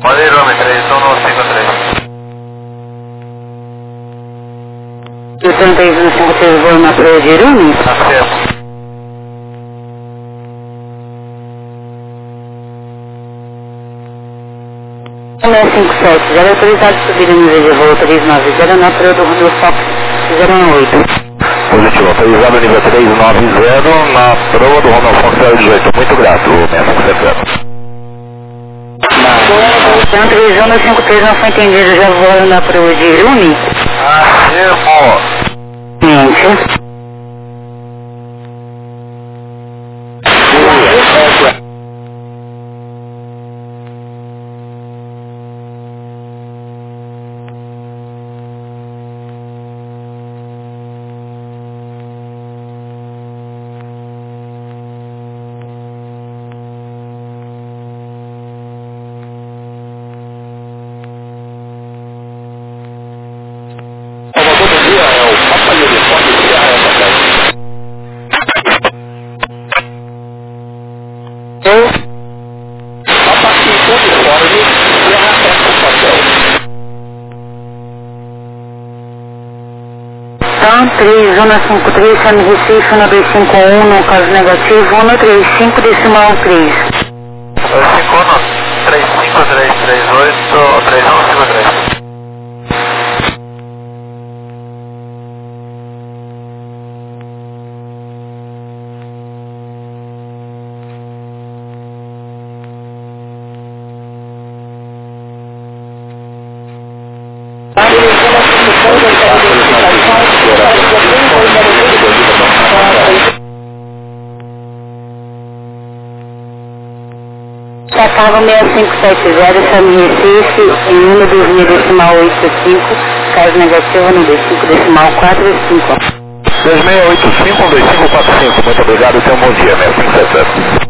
Maneirome 3153. E 3153 voo na praia de Irumi? Tá certo. O 657, já é autorizado subir o nível de voo 390 na praia do Rio Fox 018. Positivo, autorizado nível 390 na proa do Ronald Fox 018. Muito grato, 657. Então, 3153 não foi entendido, já voaram na proa de Irumi? Afirmo. Mente. Então, 3, zona 53, San Recife, 1251, no caso negativo, 135, decimal 3. 251 35338 3153. Tratava 6570, San Recife, em 1 2000 decimal 85, caso negativo, 125 decimal 45. 2685-12545. Muito obrigado e tenha um bom dia, 657.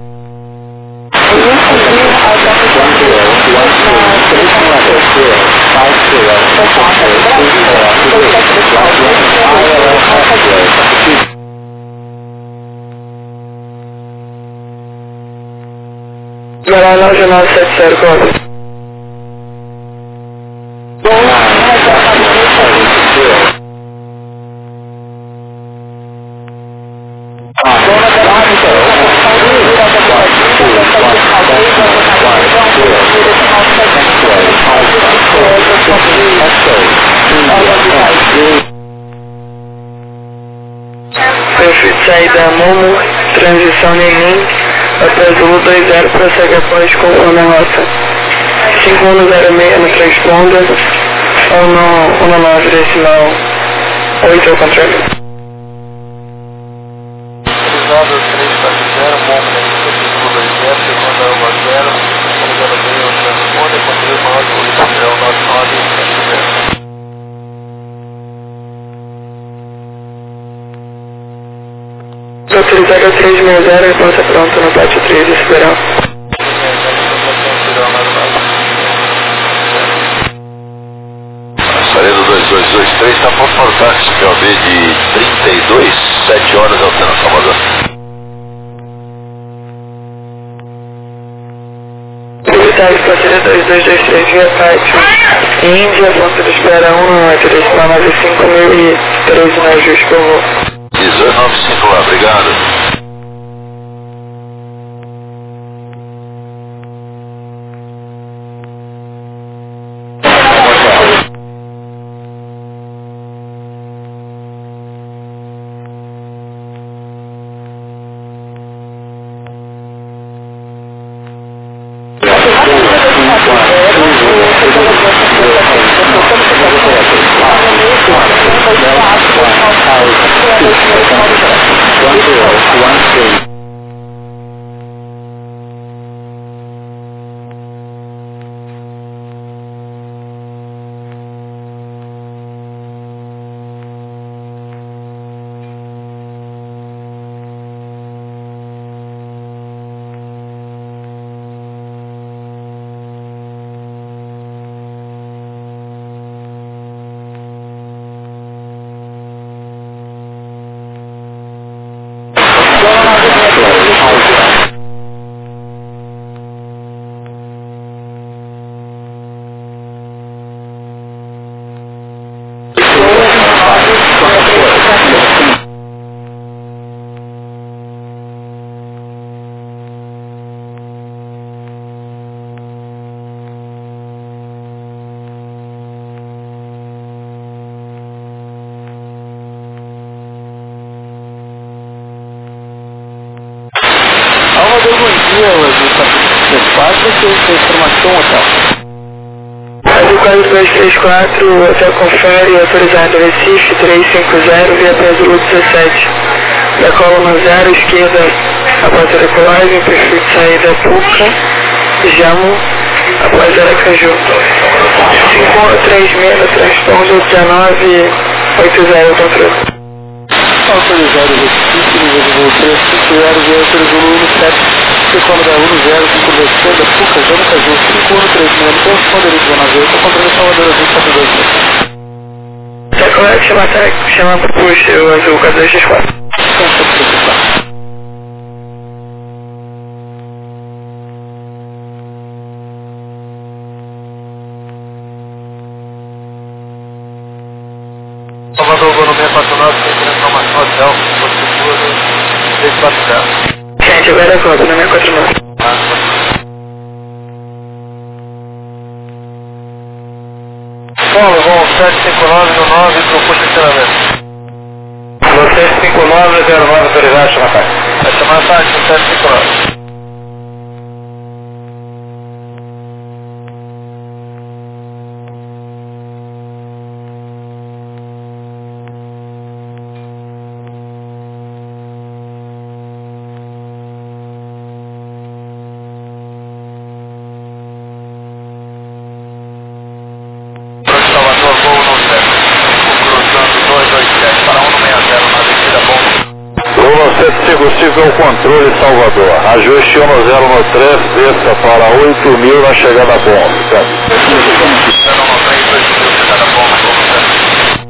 Lá na jornada 70, corre. Perfeito, saída Momo, transição Nenim, após o 20, prossegue após com a rota 5106 no transponder, 19 decimal 8 ao contrário. Autorizado 340, bom, negativo 20, segunda 10, autorizado meio transponder, controle maior de volume 99, Autorizado 360, resposta pronta no pátio 3 de Sideral. Saída 2223 está por táxi POB de 32, 7 horas ao centro Salvador. Tributados parceria 2223 via pátio, Índia, ponto de espera 1, direcional 95.013 na ajuste por voo. 19,5 lá, obrigado. One dia, o Azul 434, que tem informação, hotel. Azul 4234, hotel confere, autorizado Recife 350, via Azul 17. Da coluna 0, esquerda, após a decolagem, perfil de saída Puca, Jamo, após Aracaju. 5136 no transpondo 1980, controle. Autorizado Recife, nível de voo 350, via Azul 17, decola da 10, conversão da Puca, Jamo, Caju, 5136 no transpondo 1980, controle Salvador Azul 72. Tá correto, chama para puxa o Azul 4234. Salvador, voo no 649, tem informação hotel, procedura 340. Gente, agora é a cópia, no 649. Paulo, voo 759 no 9, procura estacionamento. Voo 759, 09, autorizado, chama táxi. Vai chamar táxi, 759. Salvador, voo no 7, cruzando 227 para 160 na descida bomba. Voo 755 é o controle Salvador. Ajuste 10 no 3, desça para 8.000 na chegada à bomba. Certo? 093, 2.000, chegada à bomba, bomba 7.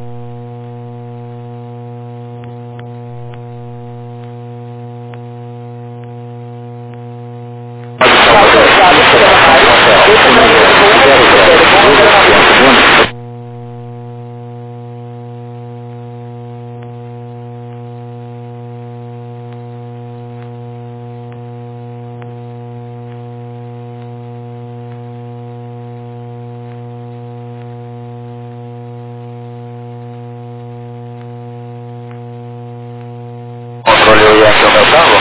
Controle eu ia aqui ao meu carro?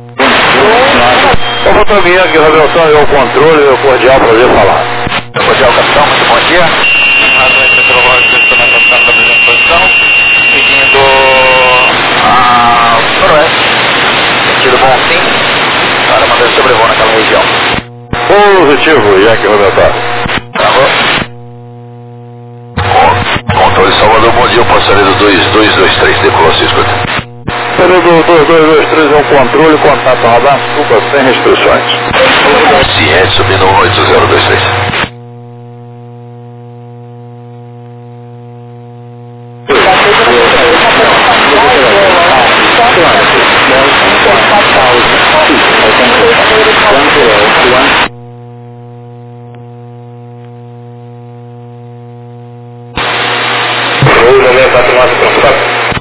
Ô, Botomia, aqui, Robertão, é o controle, é o cordial prazer falar. Cordial, capitão, muito bom dia. Razão meteorológica está na capitão da primeira posição, seguindo a noroeste, sentido bom sim, para manter sobrevoo naquela região. Positivo, Yankee Robertão. Travou. Controle Salvador, bom dia, passageiro 2223, decolou, se escuta. Período 2223 é um controle, contato radar, suba sem restrições. Ciente, subindo 18023. Voo no 649, pronto.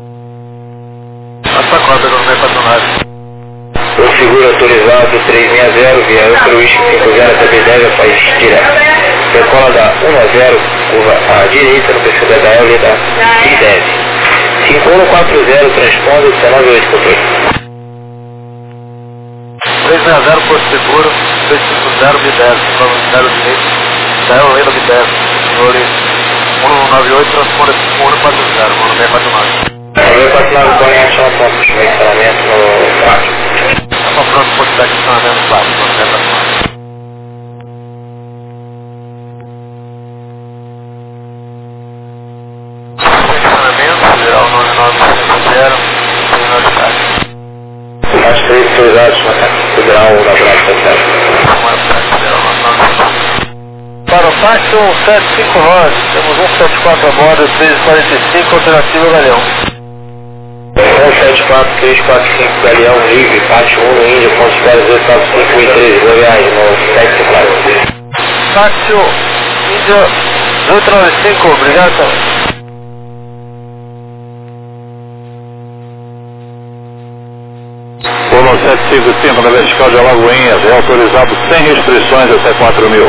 Essa cota do 649. O seguro autorizado 360, via outro Whisky 50 TB10, faz direto. Decola da 1 a 0, curva à direita no perfil da DL da I10. 5140, transpondo 198, controle. 360 por seguro, 250 B10, 0 direito, 0 lei do B10, controle 198, transponda 5140, voo no 649. Eu passo lá no banho, achar um ponto de estacionamento no pátio. Só pronto, pode dar estacionamento no pátio, no 649. Estacionamento, geral 9950, tem novidade. Mais 3 autorizados, federal, laboratório social. Para o pátio 759, temos 174 a bordo, 1345, alternativa Galeão. 174-345 Galeão livre, pátio 1 no Índia, pontos 0895 Goiás, no 754. Pátio Índia 895, obrigado. Polo 755 na vertical de Alagoinhas, é autorizado sem restrições até 4.000.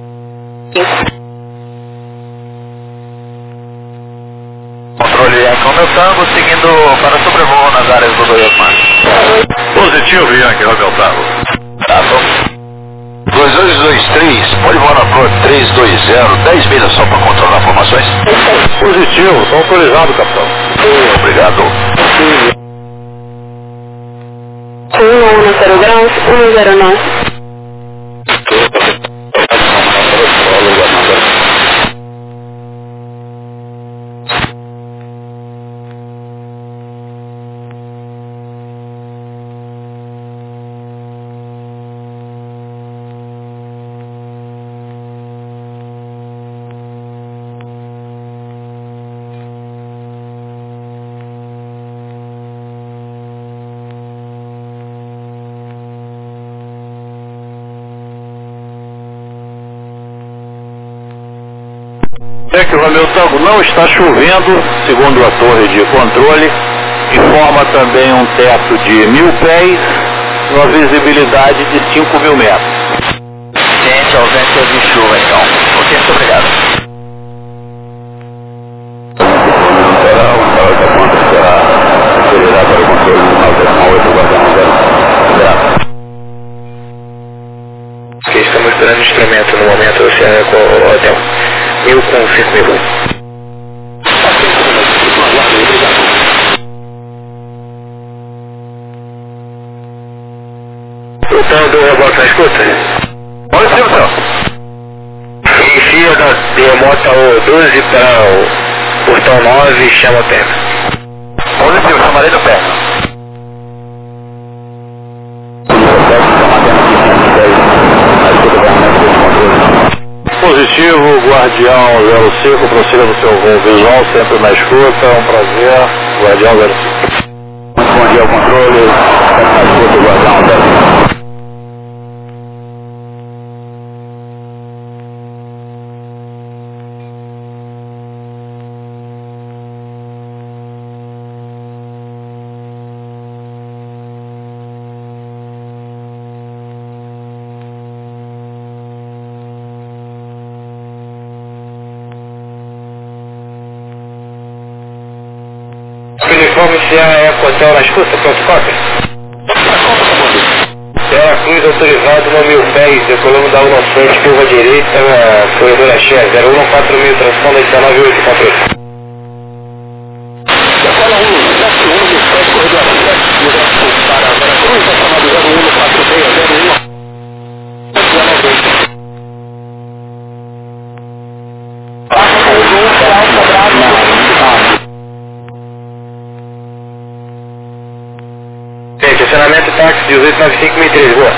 Controle Yankee Romeu Tango, seguindo para sobrevoo nas áreas do Goiás-Mar. Positivo, Yankee, Romeu Tango. Tá bom. 2223, pode voar na Pro 320, 10 milhas só para controlar formações? Positivo, estou autorizado, capitão. Obrigado. 10 graus, 109. É que o Romeu Tango não está chovendo, segundo a torre de controle, informa também um teto de 1000 pés, uma visibilidade de 5.000 metros. Ciente, ausência de chuva, então. Ok, muito obrigado. Que estamos esperando o instrumento no momento, Oceânico Hotel 1000 com 5.000. Plutão do rebote na escuta? Olha sim, senhor. Inicia da remota o 12 para o portão 9 e chama a perna. Olha sim, chamarei do pé. Positivo, Guardião 05, prossiga no seu voo visual, sempre na escuta, um prazer, Guardião 05. Muito bom dia ao controle, sempre na escuta, Guardião 05. Uniforme CA Eco Hotel na escuta, pronto, cópia. Terra Cruz autorizado no 1000 pés, decolamos da 1 frente, curva direita, corredor cheia, 014000, transponder 198, controle. Decola 171, distante, corredor 7, direto para Vera Cruz, chamado 014601. Estacionamento táxi 1895-1003, boa.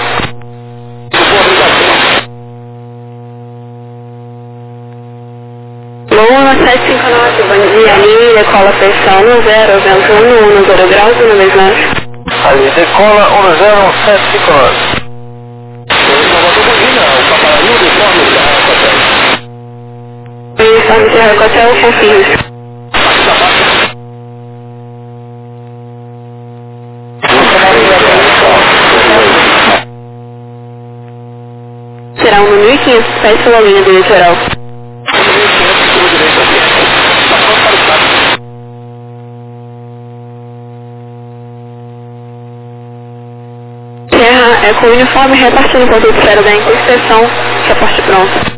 Lua 759, bom dia, ali, decola pressão 10, vento 10 graus, 1 norte. Ali, decola 10759. Uniforme Serra Hotel, confirme. Será no 1500, peça pela linha do litoral. Serra é com o uniforme repartindo o produto zero da inspeção, reporte pronto.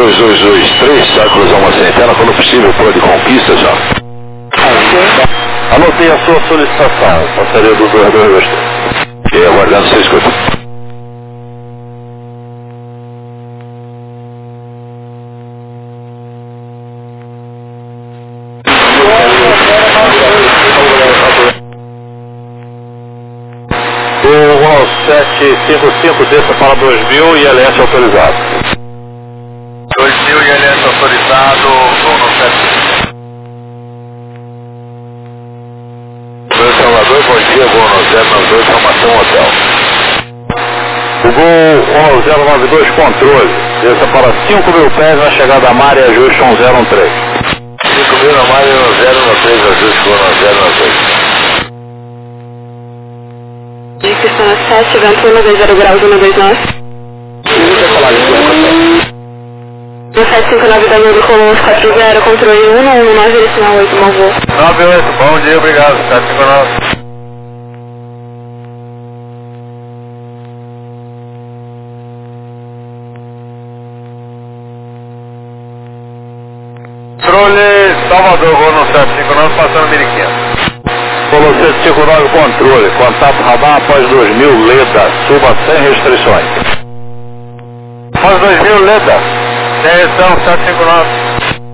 2223, está cruzando uma centena, quando possível, por de conquista já. Anotei a sua solicitação, passaria do 2223. E aguardando você escuta. O 755 desça para 2000 e LS autorizado. 2000 e LS autorizado, voo no 755. Salvador, bom dia, voo no 092, formação hotel. O gol 1092 controle, desça para 5.000 pés na chegada a mar e ajuste 1013. 5.000 na mar e 1013, ajuste voo no 093. Questão 7, vento 120 graus, 129. No 759 da Nube Colomos 40, controle 119, direcional 8, mau voo. 98, bom dia, obrigado, 759. Controle Salvador, voo no 759, passando 1500. Polo 759 controle, contato radar após 2000 Leda, suba sem restrições. Após 2000 Leda, direção 759.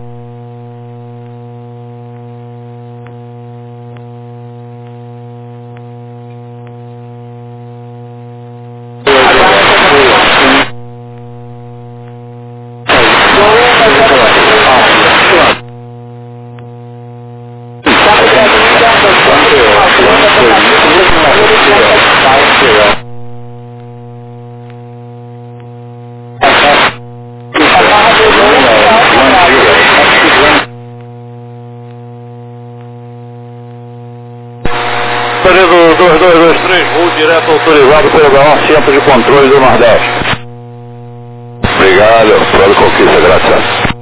Do 2223, voo direto autorizado pelo canal Centro de Controle do Nordeste. Obrigado, pela conquista, graças.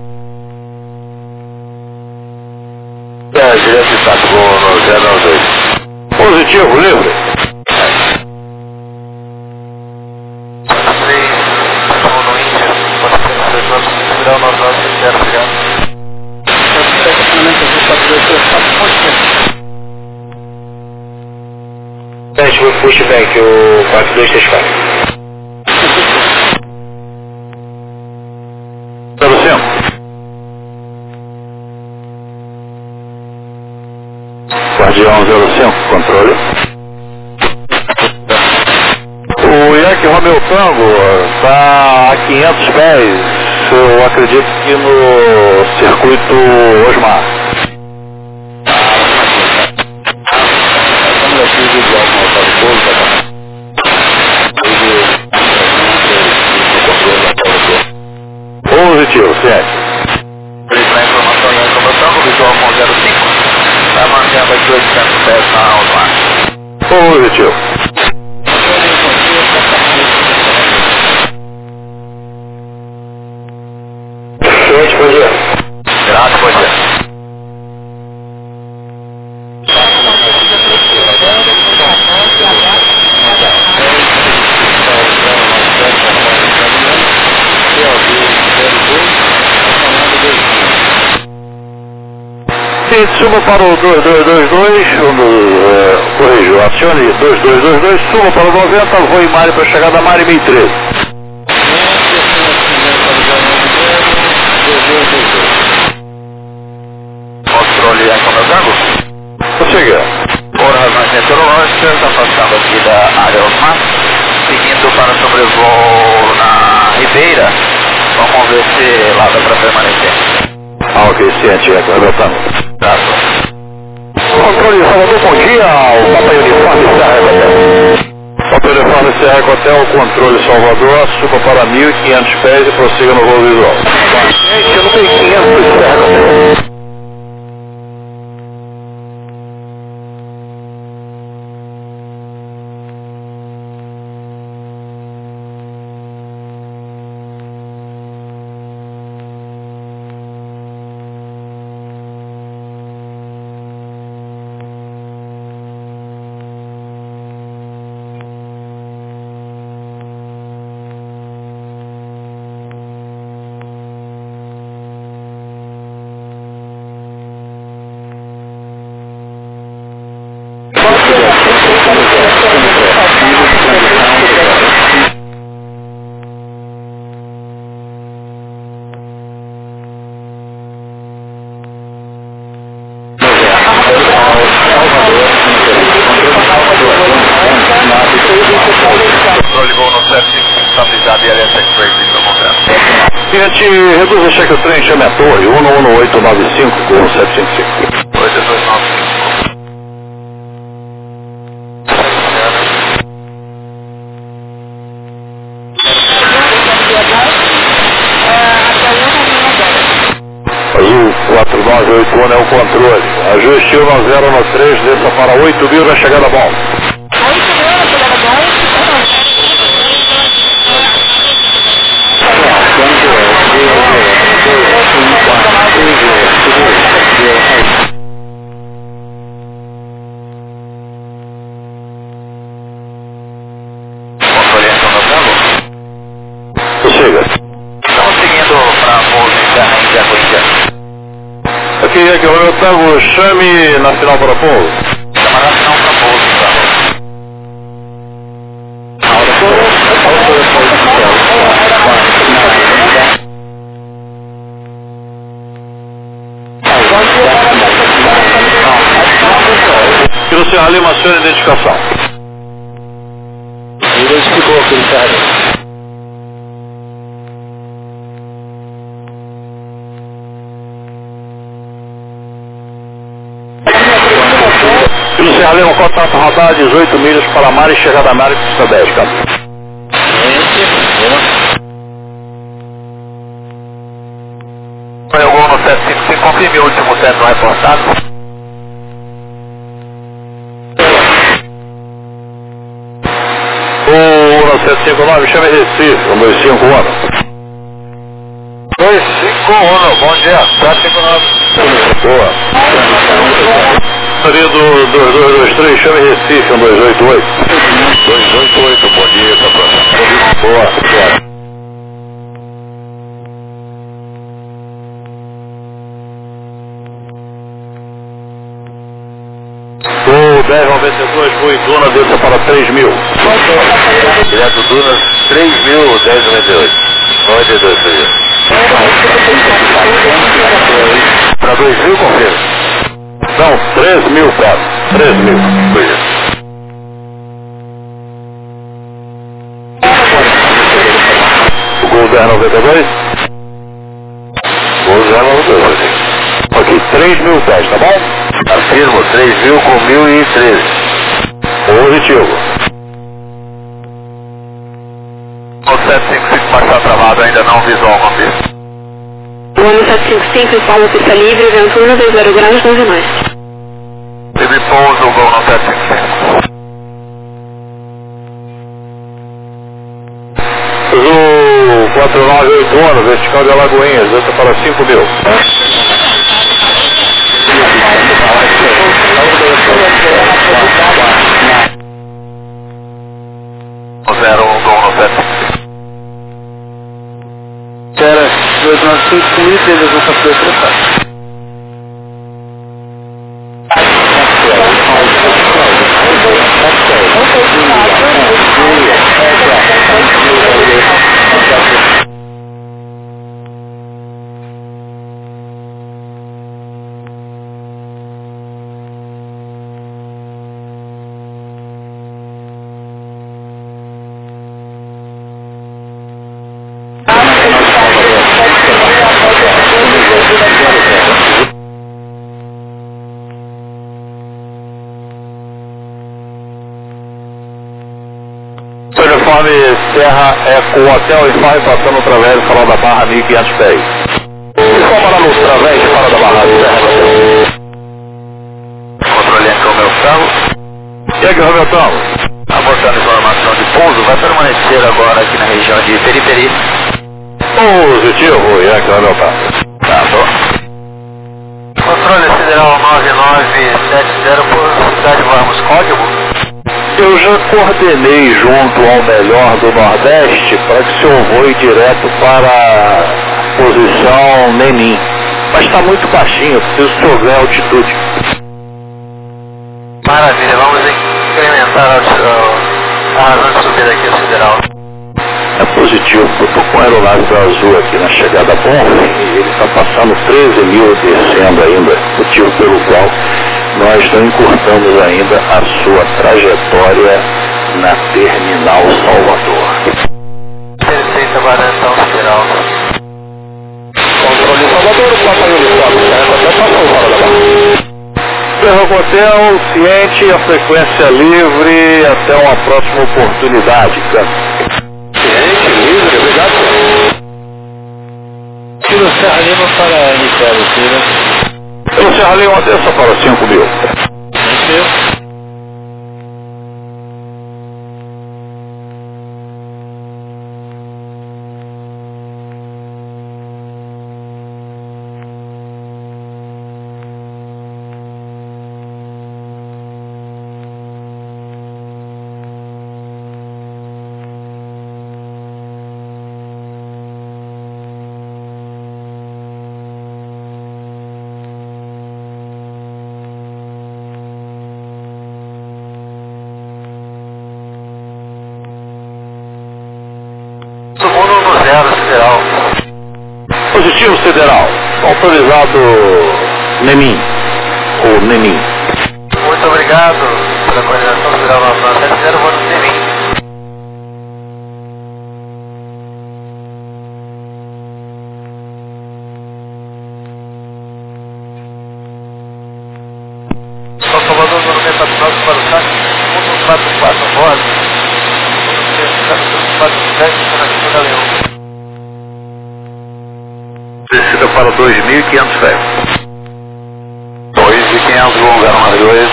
Direto de Tato, voo no 092. Positivo, livre. Voo no Índia, pode ser no 2 grau, 99, obrigado. Pushback, o 4234. 05. Guardião 05, controle. O Yankee Romeo Tango está a 500 pés, eu acredito que no circuito Osmar. Positivo, certo. Registrar a informação em automação, visual com 05. Está mantendo aqui 800 pés na alta. Positivo. Gente, bom dia. Graças, bom dia. Suba para o 2222, corrijo, acione 2222, suba para o 90, voo em Mari para chegar da Mari 1013. Controle aí com meu cargo. Prosseguir. Por razões meteorológicas, afastado aqui da área Osmar, seguindo para sobrevoo na Ribeira. Vamos ver se lá dá para permanecer. Ok, ciente, é que Tá. Controle Salvador, bom dia, o Papa Uniforme Serra Hotel. Papa Uniforme Serra Hotel, controle Salvador, suba para 1500 pés e prossiga no voo visual. Gente, eu não tenho 500 Serra Hotel. seguinte, reduz a cheque o trem, chame a torre, 11895 com 755. 8295. Azul 4981 é o controle. Ajuste 10 no 3, desça para 8.000 na chegada bom. 8.000 na chegada bom. Estamos seguindo para voo em Jacuíca. Aqui é que eu trago, chame nacional para pouso. Chama nacional para pouso, tá? Que no Serra Lima, sua identificação. Identificou aqui no Serra Lima. No Serra Lima, contato radar 18 milhas para a mar e chegada a mar e pista 10, cara. Foi o gol no 755, confirme o último teto reportado. O 759, chame Recife, 251. 251, bom dia, 759. Boa. Ali do 2223, chame Recife, 288. 288, bom dia, patrão. Boa, boa. O 1092, Rui Duna, desça para 3.000. Direto Dunas, 3.000, 1098. 92, seria. Para 2.000, confirma. Não, 3.000, cara. 3.000. Foi isso. O Gol 1092? Gol 092. Ok, 3.000 pés, tá bom? Afirmo, 3.000 com 1.013. Positivo. O 755 marcha travado, ainda não visual, confirma. O ano 755 informa pista livre, vento 120 graus, 9 mais. Livre pouso, gol no 755. O 4981, vertical de Alagoinhas, desça para 5.000. O 01, gol no 755. Espera, 295 com 1.013, eu vou fazer o preparo. Serra Eco Hotel e Fai passando através do Farol da Barra 1.500 pés. E só para no através de Farol da Barra Serra. Controle então meu carro. E aqui, Robertão? Abortando informação de pouso, vai permanecer agora aqui na região de Periperi. Positivo, e aqui, Robertão? Tá bom. Controle Sideral 9970 por Cidade Vamos, código? Eu já coordenei junto ao melhor do Nordeste para que o senhor voe direto para a posição Nenim. Mas está muito baixinho, preciso que o senhor ganhe altitude. Maravilha, vamos incrementar a razão de subida aqui no Sideral. É positivo, eu estou com o aeronave azul aqui na chegada bom e ele está passando 13.000 descendo ainda, motivo pelo qual nós não encurtamos ainda a sua trajetória na Terminal Salvador. Perfeito, agora então, Sideral. Salvador, o papai do Estado, até passou fora da barra. Hotel, ciente, a frequência livre, até uma próxima oportunidade, cara. Ciente, livre, obrigado. Tira o Serra Lima para iniciar o tiro. Pelo Serra Lima, desça para 5.000. Positivo Federal, autorizado NEMIN, ou NEMIN. Muito obrigado pela coordenação federal na Atlântica, zero voo no NEMIN. São Salvador, no 94 para o táxi, 144 voz, 147 na Quinta Leão. Descida para 2.500 pés. 2.500, vou lugar número 2.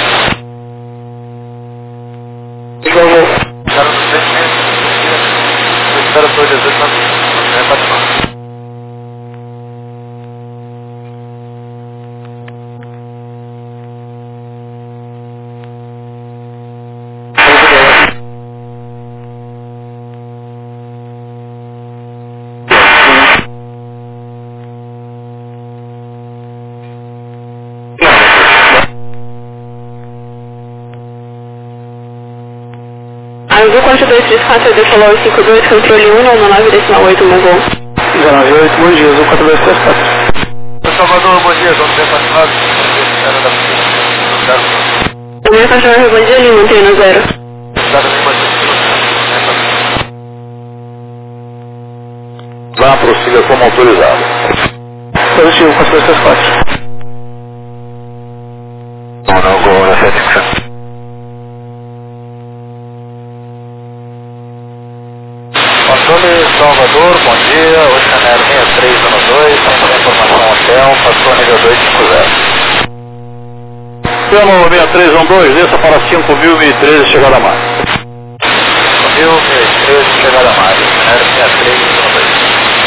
Cara, não sei mesmo. Eu espero por 18 não é para Azul 4234, decolou 52, controle 199,8, meu voo. 198, bom dia, Azul 4234. Salvador, bom dia, vamos ver para era da polícia. Também Cachorro, bom dia, Lima, antena 0. Vá, prossiga como autorizado. Positivo 4234. Não, gol na 7. Controle Salvador, bom dia, Oceanário 6312, centro de informação hotel, passou nível 250. Pelo 6312, desça para 5.013, chegada a mar. 5.013, chegada a mar, Oceanário 6312.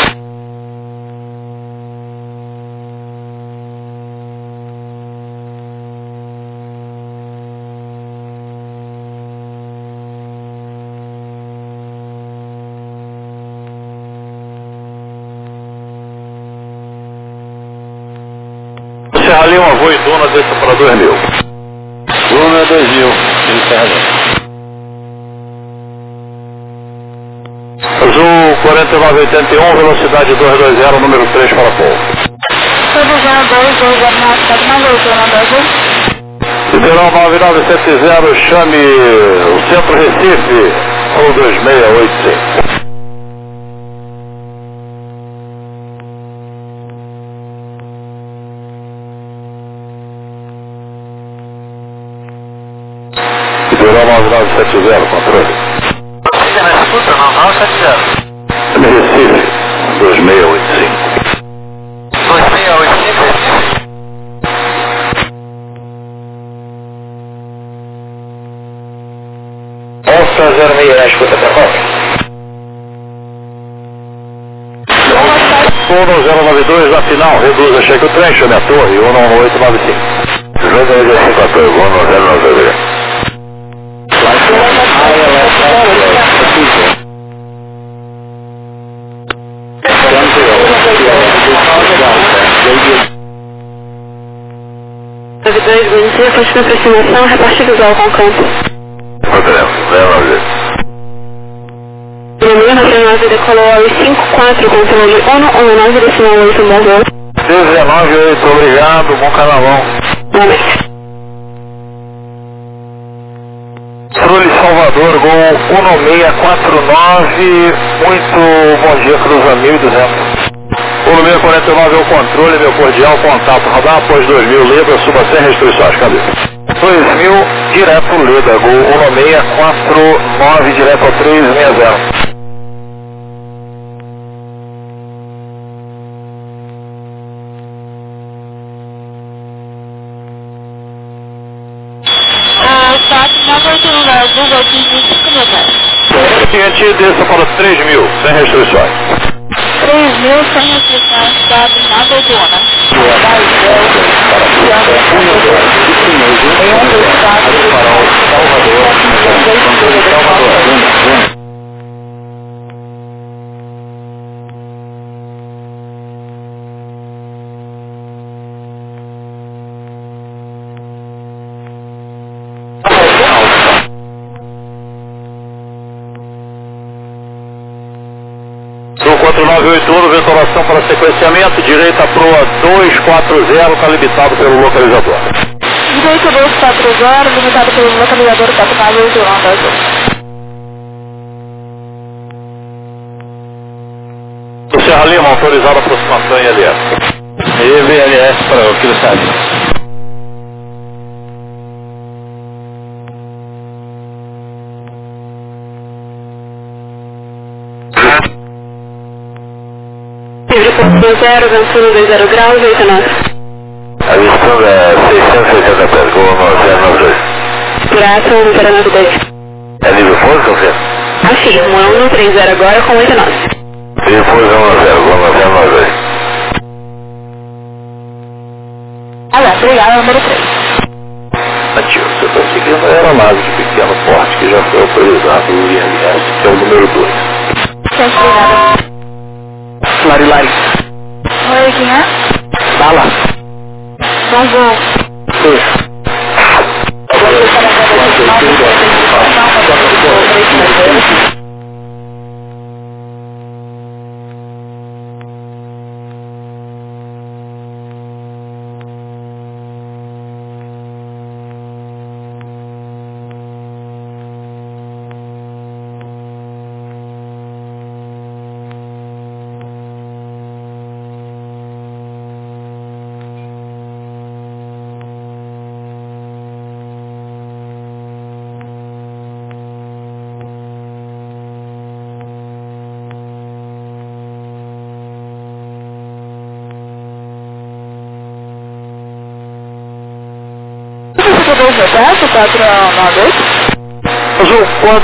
Serra Lima, voo e Duna, desça para 2.000. Duna 2.000, em Serra Lima. Azul 4981, velocidade 220, número 3 para pouso. Federal 9970, chame o Centro Recife, ou 2685. Federal 9970, controle. Você não escuta, não? 970. Recife, 2685. 2685, Recife? Onça 06, na escuta da Copa. 1092, na final, reduza, chega o trem, chame a torre, 11895. Joga aí a 5 a torre, 1092. Bom dia, continua a aproximação, repartir visual com campo. Podemos, leva Número nacional decolou aos 54, controle 119,8, bom voo. 198, obrigado, bom carnaval. Realmente. Controle Salvador, gol 1649, muito bom dia, cruza 1200. Volume 49 é o controle, meu cordial contato. Radar após 2000, Libra, suba sem restrições. Cadê? 2000, direto Libra, Gol 1649, direto ao 360. Seguinte, desça para 3.000, sem restrições. 3.000 sem restrições, estado na Bordona. Em um dos estados do Salvador. Sul 4981, ventolação para sequenciamento, direita proa 240, está limitado pelo localizador. Direita 240, limitado pelo localizador 4981. Do Serra Lima, autorizado a aproximação em LS. EVLS para o Kilo Sérgio. Livre 0, venturo 20 graus, 89. Avistando é 660 pés, Gol 992. Duração 092. É nível força, confia? Afirmo, é 130 agora com 89. Nível força 10, Gol 992. Obrigado, número 3. Ativo, você está seguindo a aeronave de pequeno porte que já foi autorizado o INS, que é o número 2. Lari. Oi, quem é? Bala. Bonjour. Oi. Roberto, 492. Azul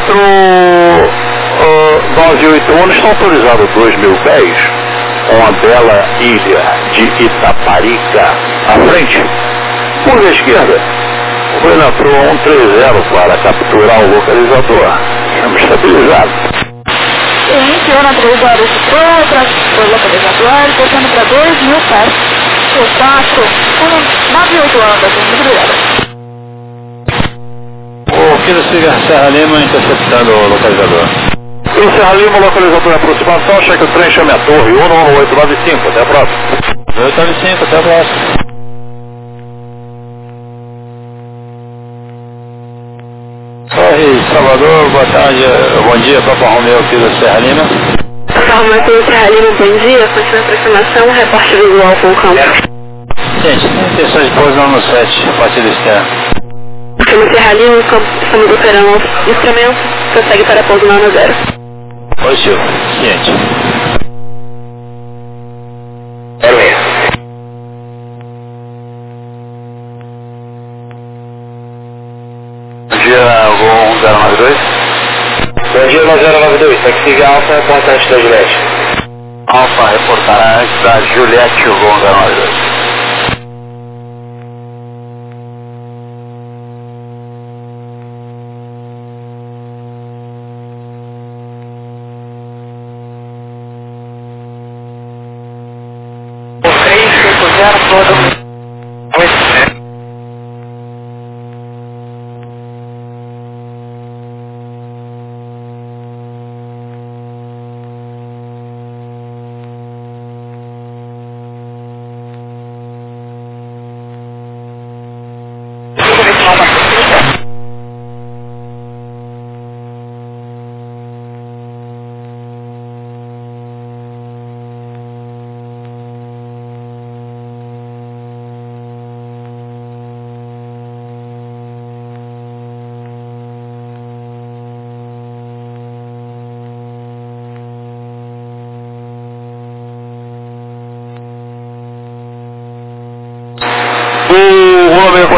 4981 está autorizado 2.000 pés com a bela ilha de Itaparica à frente. Por a esquerda, foi na proa 130 para capturar o localizador. Estamos estabilizados. Iniciou na 3 horas de proa para o localizador, voltando para 2.000 pés. Contato com 98 andas, muito obrigado. O Kilo Serra Lima interceptando o localizador. Em Serra Lima, localizador em aproximação, cheque o trem, chame a torre 19895, até a próxima. 895, até a próxima. Torre Salvador, boa tarde, bom dia, Papa Romeu, Kilo Serra Lima. Papa Romeu, Kilo Serra Lima, bom dia, continua a aproximação, reporte visual com o campo. Gente, tem intenções de pouso no 7, partido externo. Kilo Serra Lima, estamos operando o instrumento, prossegue para pouso na 0. Positivo, ciente. É mesmo. Bom dia, Gol 1092. Bom dia, 1092. Taxi Alfa, reportagem da Juliette. Alfa, reportagem da Juliette, Gol 1092.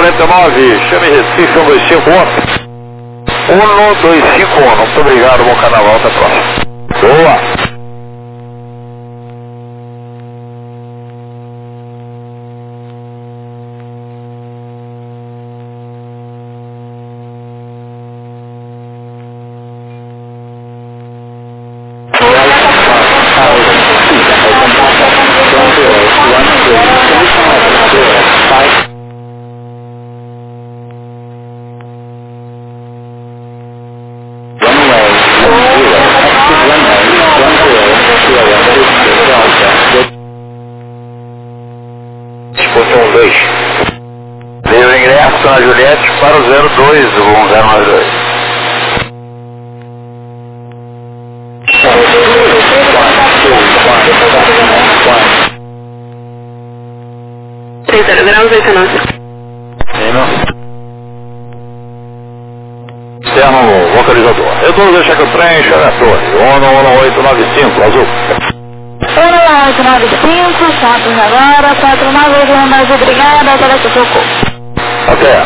49, chame Recife 1251. 1251. Muito obrigado, bom carnaval, até a próxima. Boa! Deu ingresso na Juliette para o 02, o 1092. Externo localizador. Retorno deixa que o trem chega a torre. 11895, azul. 11895, Santos agora, 498 mais obrigada, até daqui a pouco. Até.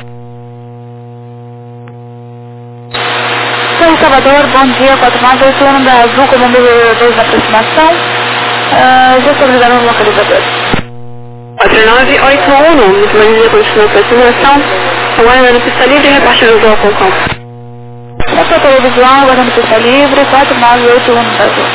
Sou Salvador, bom dia, 498 da Azul, comando 2 na aproximação. Já estou ligando no localizador. 4981, bom dia, continua a aproximação. Aguardando pista livre e repartindo o com campo. Essa televisão, aguardando pista livre, 4981 da Azul.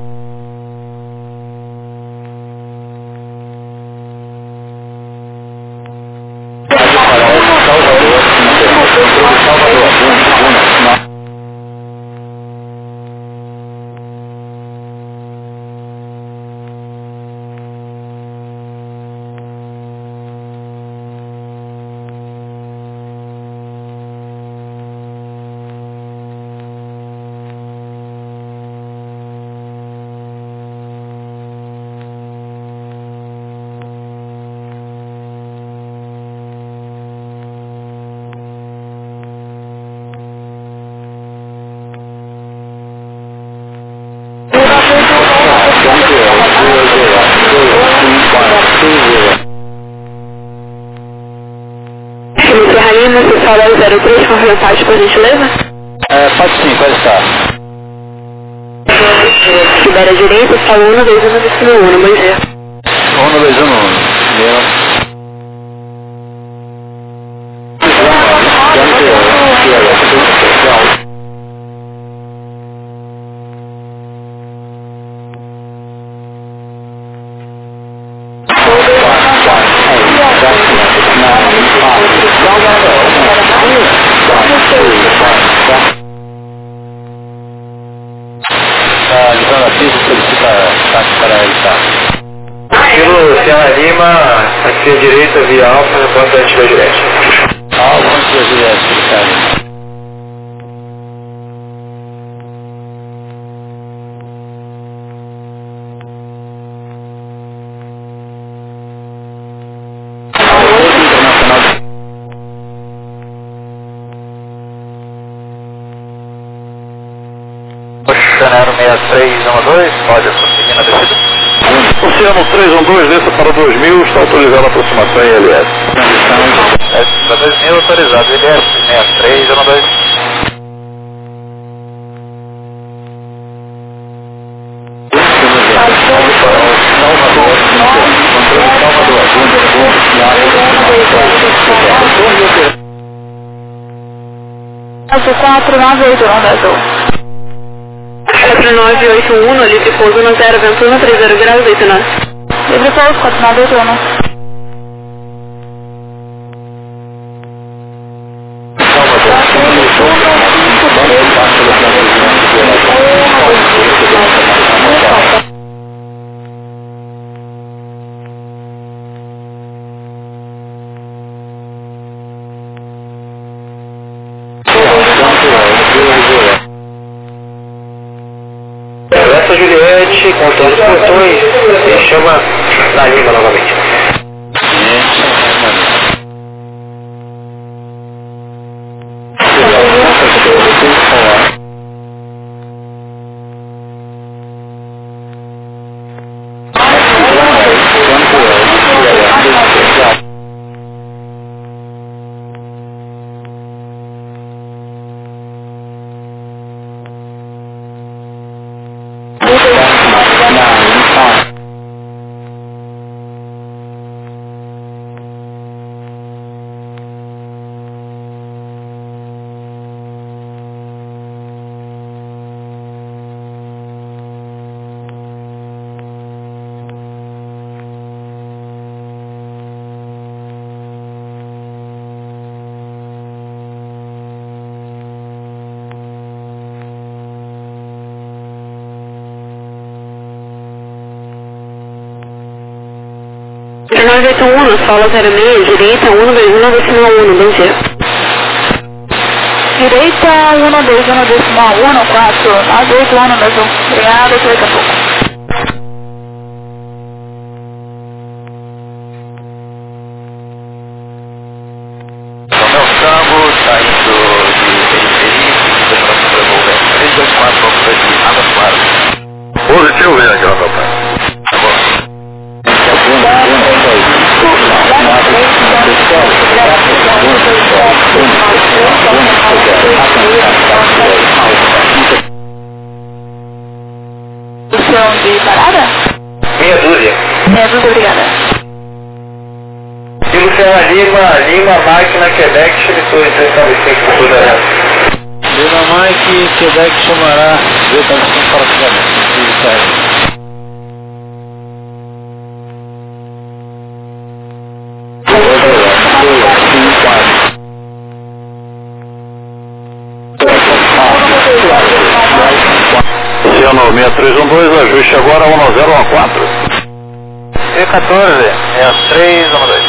Você fala 03 com relempate, por gentileza? Pode sim, pode estar. Libera direita, fala 121, bom dia. 121, Lisandra Pisa solicita táxi para evitar. Estilo Luciana Lima, aqui à direita, via Alfa, na porta da Juliette. Alfa, Juliette, Ricardo. Oceano 6312, pode prosseguir na descida. Oceano 312, desça para 2000, está autorizada a aproximação em LS. Para 2000 autorizado, LS 6312. Azul 4981 da Azul. 4981, no livre pouso no 0 Ventura, 30 graus, 89. Livre pouso, 4981. Essa Juliette, contorno dos portões, e chama na Lima novamente. 981, solo 06, direita 121 decimal 1, bom dia. Direita 121 decimal 1, 4, 981 mesmo. Obrigada, até daqui a pouco. Romeu Tango, saindo de periferia, demonstração para devolver 324, vamos para aqui, Águas Claras. Positivo, vem aqui, meu pai. Tá bom. Posição de parada? Meia dúzia. Meia dúzia, obrigada. E Luciana Lima, máquina, Quebec, Xeritor, 395, tudo aí. Lima Mike, Quebec, Chamará, 295 para Quebec. Oceano 6312, ajuste agora 1014. C14, 6312.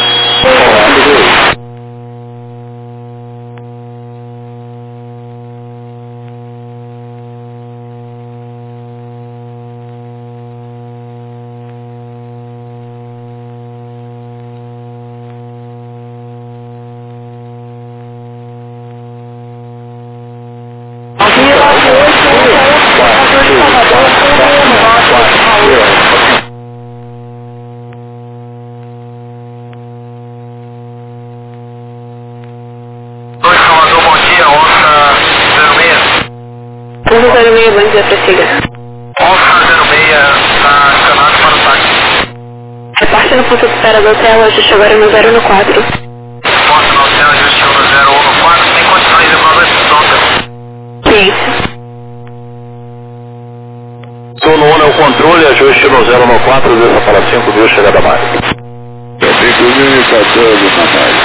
Onça 06, bom dia, prossiga. Onça 06, está escanado para o táxi. Reparte no ponto de espera do hotel, ajuste agora no 014. Ponto no hotel, ajuste no 014, tem condições de prova de sonda. Que isso? Turno 1 é o controle, ajuste no 014, desça para 5, viu, chegada mais. Quebec 2014, papai.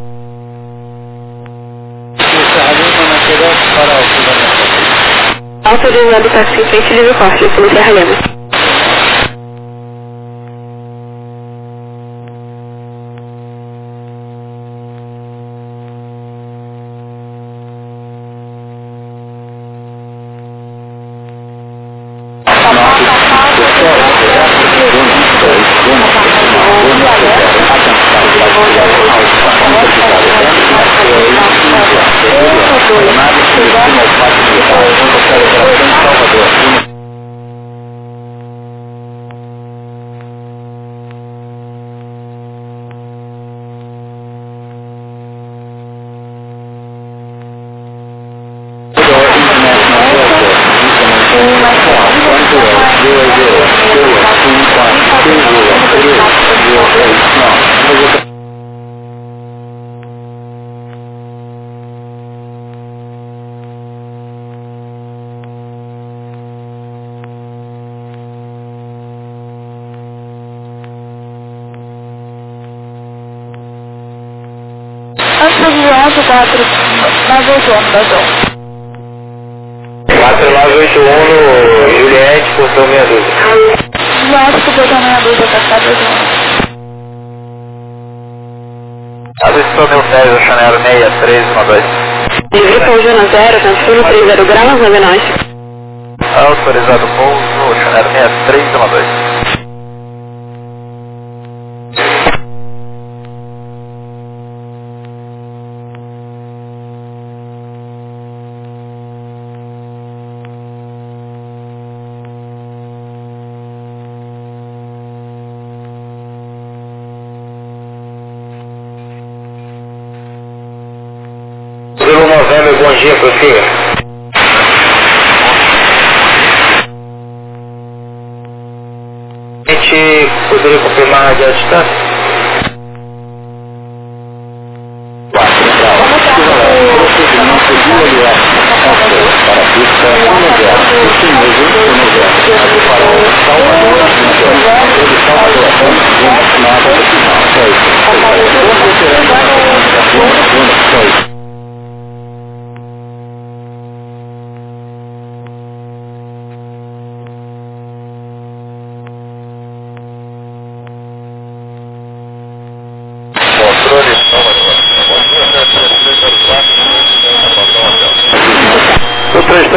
Serralima na Quebec para o cruzamento. Autorizado táxi em frente livre corte, pelo Serra Lima. Antes de 11, 4, 981 da zona. 4981, Juliette, portão meia dúzia. Lógico, botão meia dúzia para cada zona. Avistação meu 10, Oceanero 6312. Livre pouso na 0, transtorno 30 graus, 99. Autorizado pouso, Oceanero 6312. Zulu Novembro, bom dia, prossiga. A gente poderia confirmar a distância?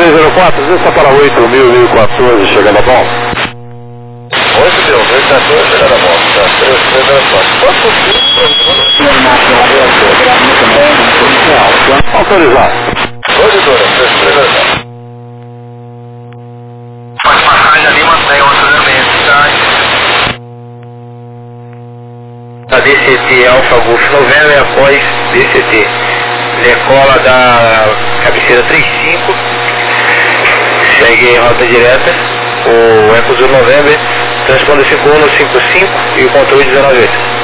3304, isso é para 8.014, chegando a bom. 8.014, chegando a bom. 3304. Autorizado. 3304. Pode passar já ali, mantém o acionamento, tá? A DCT Alfa Golf Novembro após DCT. Decola da cabeceira 35, segue em rota direta, o Eco Zulu November, transponder 5155 e o controle 198.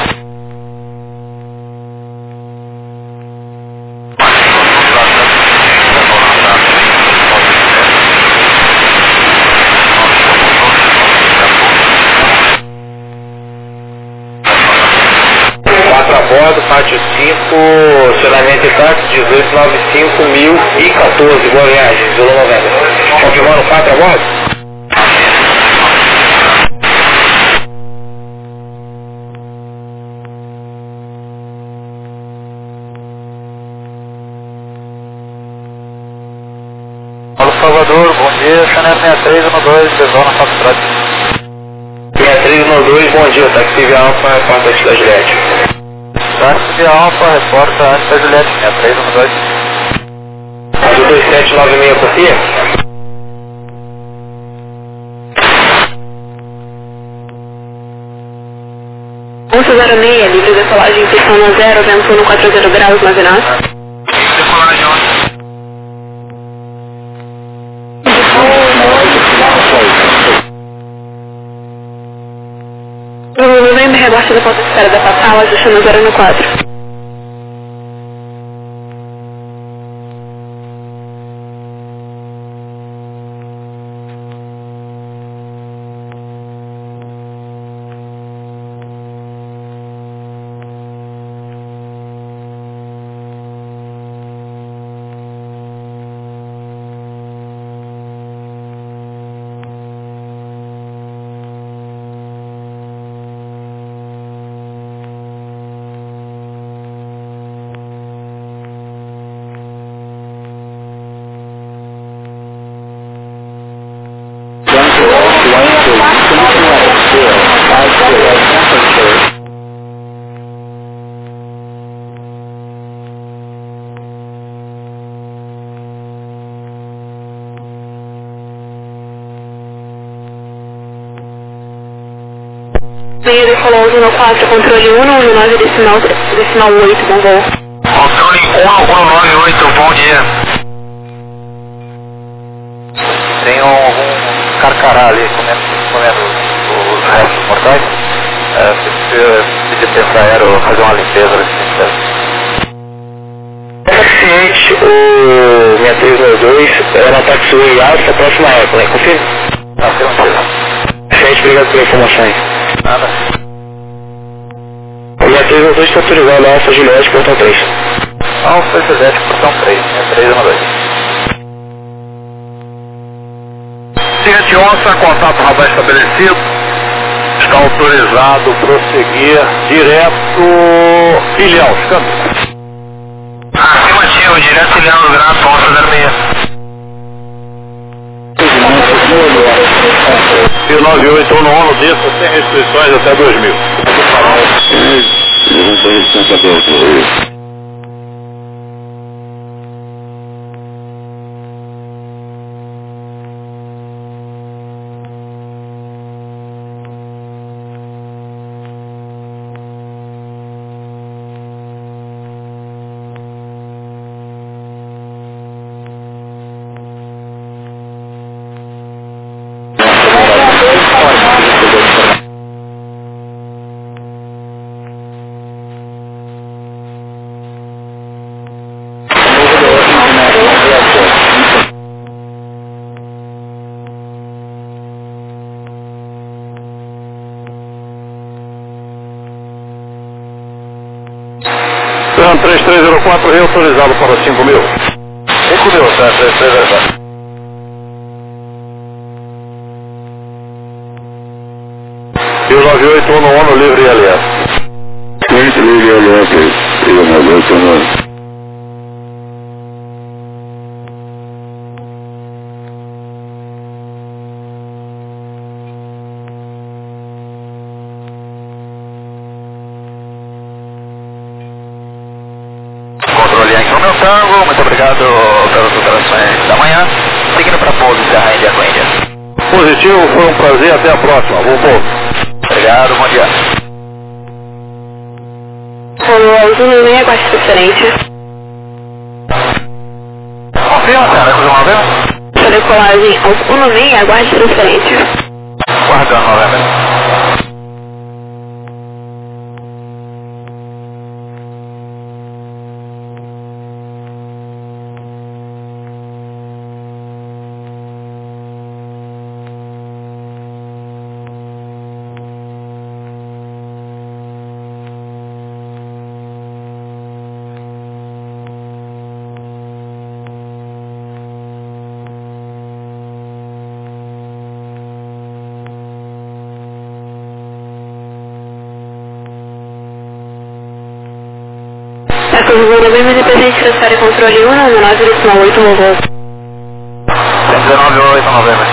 Pátio 5, acionamento e táxi 1895.014, Boa Viagem, Zulu Novembro. Confirmando 4 a bordo? Paulo Salvador, bom dia, Chanel 6312, Desona Foxtrot. 6312, bom dia, táxi Via Alfa, porta da Cidade Leste. Táxi Via Alfa, reporta antes da Juliette, 6312. Rádio 2796, confia? meia, livre decolagem, pistão no 0, vento no 40 graus, 9 nós. Decolagem onde? No Novembro, rebaixo da porta de espera da Fatal, ajustando 0 no 4. Meia decolou 11 no 4, controle 119 decimal 8, bom voo. Controle 1198, bom dia. Tem algum carcará ali comendo os restos mortais. Se pedir para essa aero fazer uma limpeza ali. Paciente, o 6392, ela taxiou em alta, próxima época, né? Confia? Tranquilo. Paciente, obrigado pela informação aí. Nada. O 6392 está autorizado a Alfa Juliette, portão 3. Alfa Juliette, portão 3, 312. 7 onça, contato radar estabelecido. Está autorizado prosseguir direto Ilhéus, câmbio. Afirmativo, direto Ilhéus, Grato, onça 06. E 98 no ano disso, sem restrições até 2000. Então, 3304 reautorizado para 5.000. 5.000, tá? 3304. E o 98 no ano livre LS. Muito livre LS, e o 98 no ano. obrigado pelas operações da manhã. Seguindo para pouso, Serra Índia com Índia. Positivo, foi um prazer, até a próxima. Bom pouso. Obrigado, bom dia. Alô, nem aguarde transferência. Confirma, Serra, coisa novembro? Sua decolagem ao 16, aguarde transferência. Guardando novembro. Curva novembro, presente, transfere controle 1, 19,8, movou. 119,8 novembro.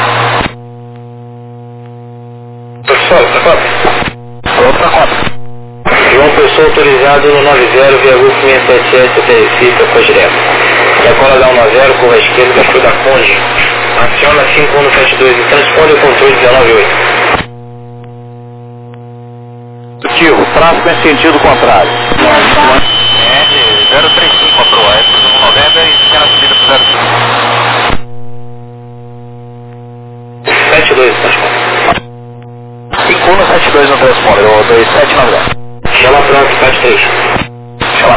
Pessoal, tá quanto? Outra conta. João Pessoa autorizado no 90 via Golf 677 Recife, foi direto. Decola da 10, curva esquerda, da da Conde. Aciona 5172 e transponde o controle 198. Positivo, tráfego em sentido contrário. 035 a proa, é por 90 e pequena subida para 05. 72, transponder. 5172 no transponder, ou 2790. Chama pronto, 73. Chama lá.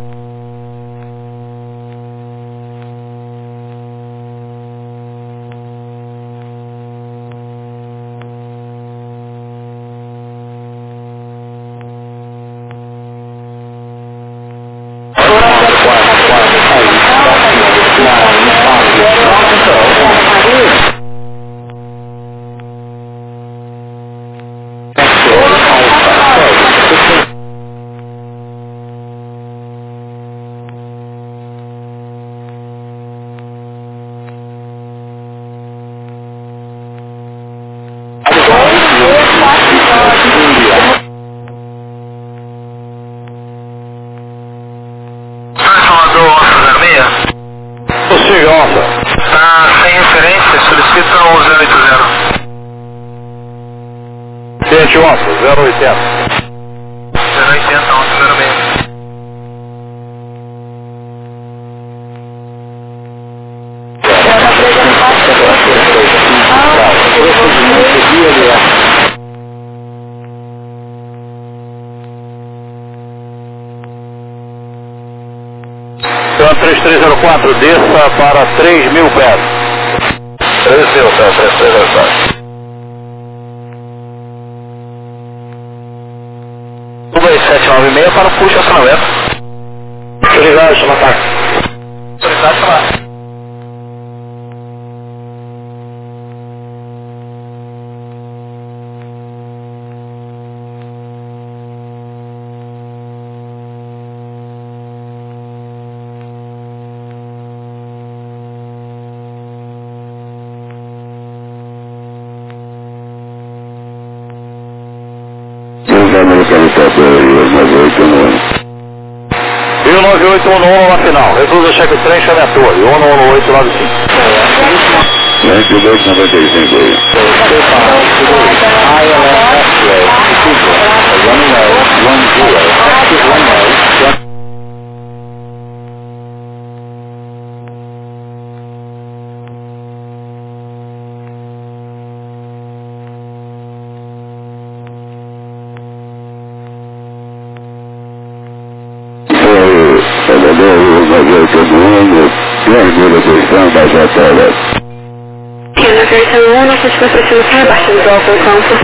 Possível, onça. Está sem referência, solicita o 080. Cliente onça, 080. 080, 1106. Então 3304, desça para 3.000 pés. 3.000, tá, 3304. 2796 para o puxa acionamento. Autorizado, chama táxi. Autorizado, chama lá. E o 9811 na final. Reduza cheque trem, chame a torre. 11895. 2295 aí. Pequena versão 1, nossa satisfação está abaixo do álcool campo.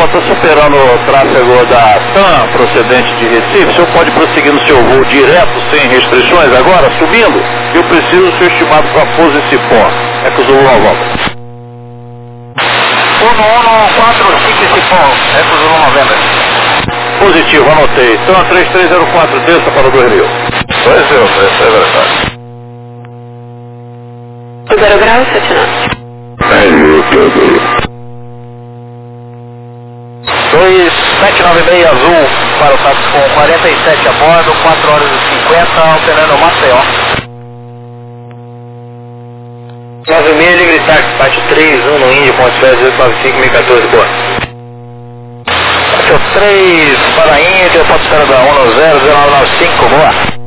está superando o tráfego da TAM procedente de Recife. O senhor pode prosseguir no seu voo direto, sem restrições, agora, subindo? Eu preciso do seu estimado para Pose Cipó. É que o Zulu Novembro. 1145 Cipó, é que o Zulu Novembro. Positivo, anotei. TAM 3304, desça para o 2000. Pois é verdade. 0 graus, 7 knots. 2796 azul para o táxi com 47 a bordo, 4 horas e 50, alternando Maceió. 96 livre táxi, parte 31 no Índio, ponto 1895, 1014, boa. Parte 3 para Índia, ponto 0 da 10, 0995, boa.